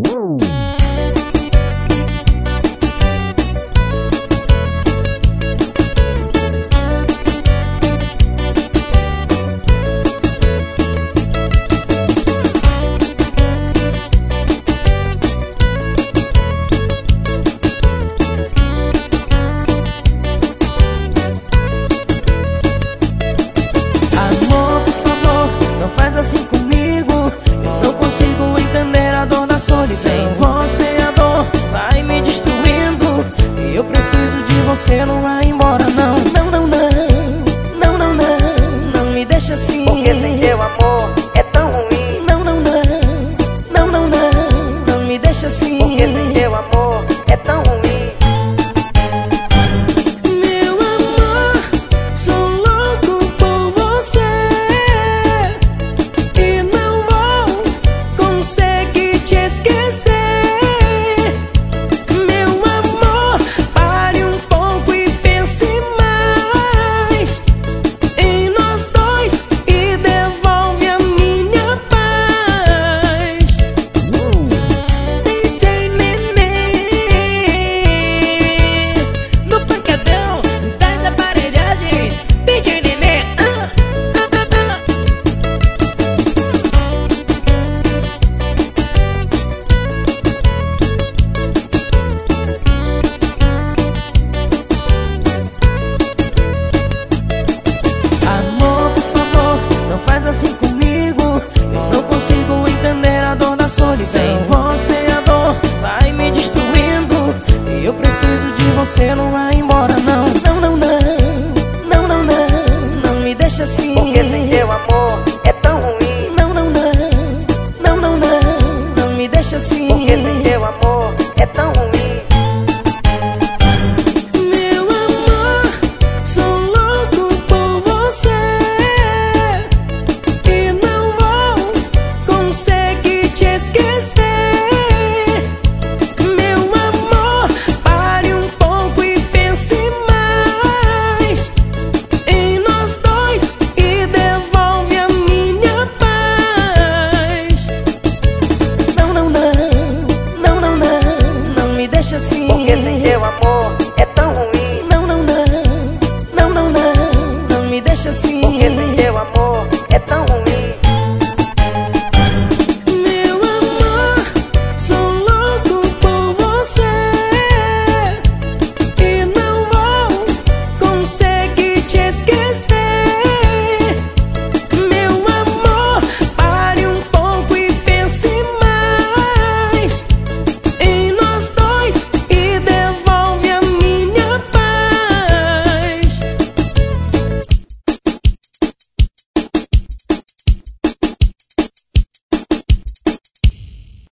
Assim comigo, eu não consigo entender a dor da solidão. Sem você a dor vai me destruindo, e eu preciso de você, não vai embora não. Não, não, não, não, não, não, não me deixa assim, porque sem teu amor é tão ruim. Não, não, não, não, não, não, não me deixa assim, porque sem teu amor é tão ruim. Meu amor, sou louco por você, esquecer. Meu amor, pare um pouco e pense mais em nós dois e devolve a minha paz. DJ Nenê no pancadão das aparelhagens. DJ Nenê, assim comigo, eu não consigo entender a dor da solidão. Sem